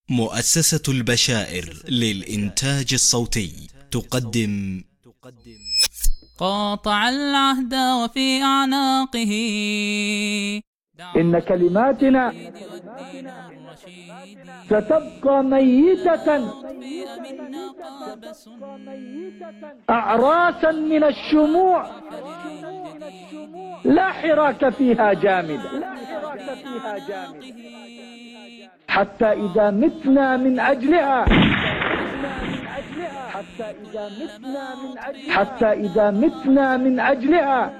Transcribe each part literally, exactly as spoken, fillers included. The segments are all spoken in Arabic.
مؤسسة البشائر للإنتاج الصوتي تقدم قاطع العهد وفي أعناقه إن كلماتنا ستبقى ميتة أعراسا من الشموع لا حراك فيها جامدة، حتى إذا متنا من أجلها حتى إذا متنا من أجلها حتى إذا متنا من أجلها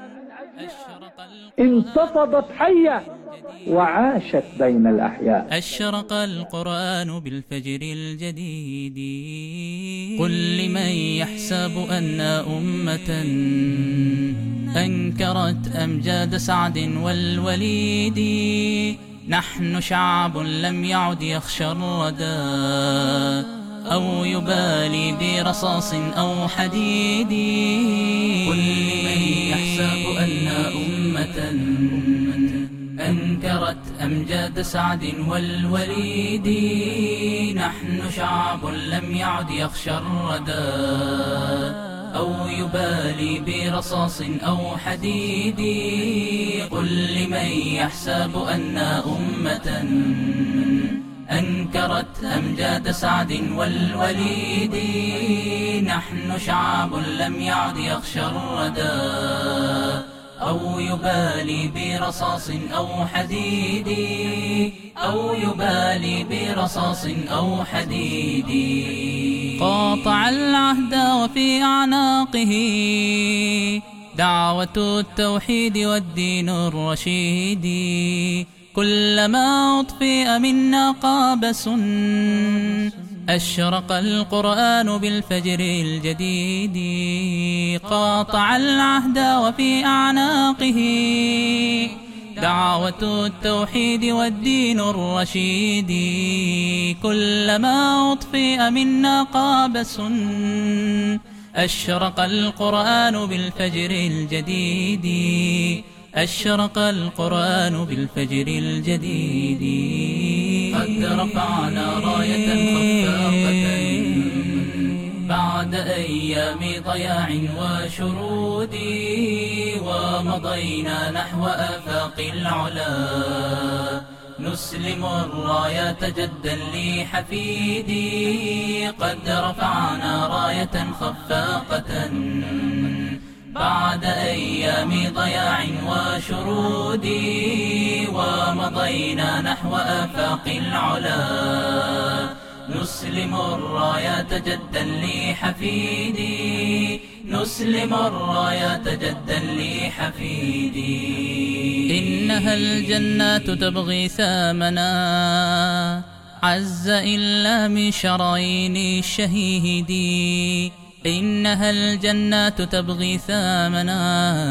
انتفضت حية وعاشت بين الأحياء. أشرق القرآن بالفجر الجديد. قل لمن يحسب أن أمة أنكرت أمجاد سعد والوليد، نحن شعب لم يعد يخشى الردى أو يبالي برصاص أو حديد. قل لمن يحسب أن أمة أنكرت أمجاد سعد والوليد، نحن شعب لم يعد يخشى الردى أو يبالي برصاص أو حديد. قل لمن يحسب أن أمة أنكرت أمجاد سعد والوليد، نحن شعب لم يعد يخشى الردى أو يبالي برصاص أو حديد أو يبالي برصاص أو حديد. قاطع العهد وفي أعناقه دعوة التوحيد والدين الرشيد. كلما أطفئ منا قابس أشرق القرآن بالفجر الجديد. قاطع العهد وفي أعناقه دعوة التوحيد والدين الرشيد. كلما أطفئ منا قابس أشرق القرآن بالفجر الجديد. أشرق القرآن بالفجر الجديد. قد رفعنا راية خفاقة بعد أيام ضياع وشرود، ومضينا نحو آفاق العلا نسلم الرايات جدا لحفيدي. قد رفعنا راية خفاقة بعد أيام ضياع وشرود، ومضينا نحو آفاق العلا نسلم الرايات جدا لحفيدي. نسلم الرايات جدا لحفيدي. إنها الجنات تبغي ثامنا عز إلا من شرايين الشهيد. إنها الجنات تبغي ثامنا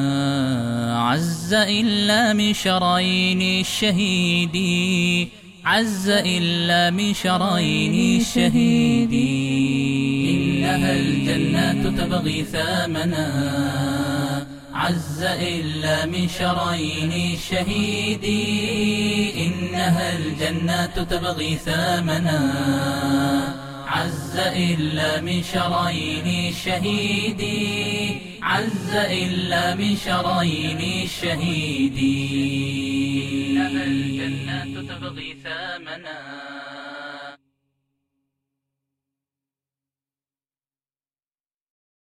عز إلا من شرايين الشهيد. عز إلا من شرايين الشهيد. إنها الجنات تبغي ثامنا عز إلا من شرايين الشهيد. إنها الجنات تبغي ثامنا عز إلا من شرايين الشهيد. عز إلا من شرايين الشهيد. إنها الجنات تبغي ثامنا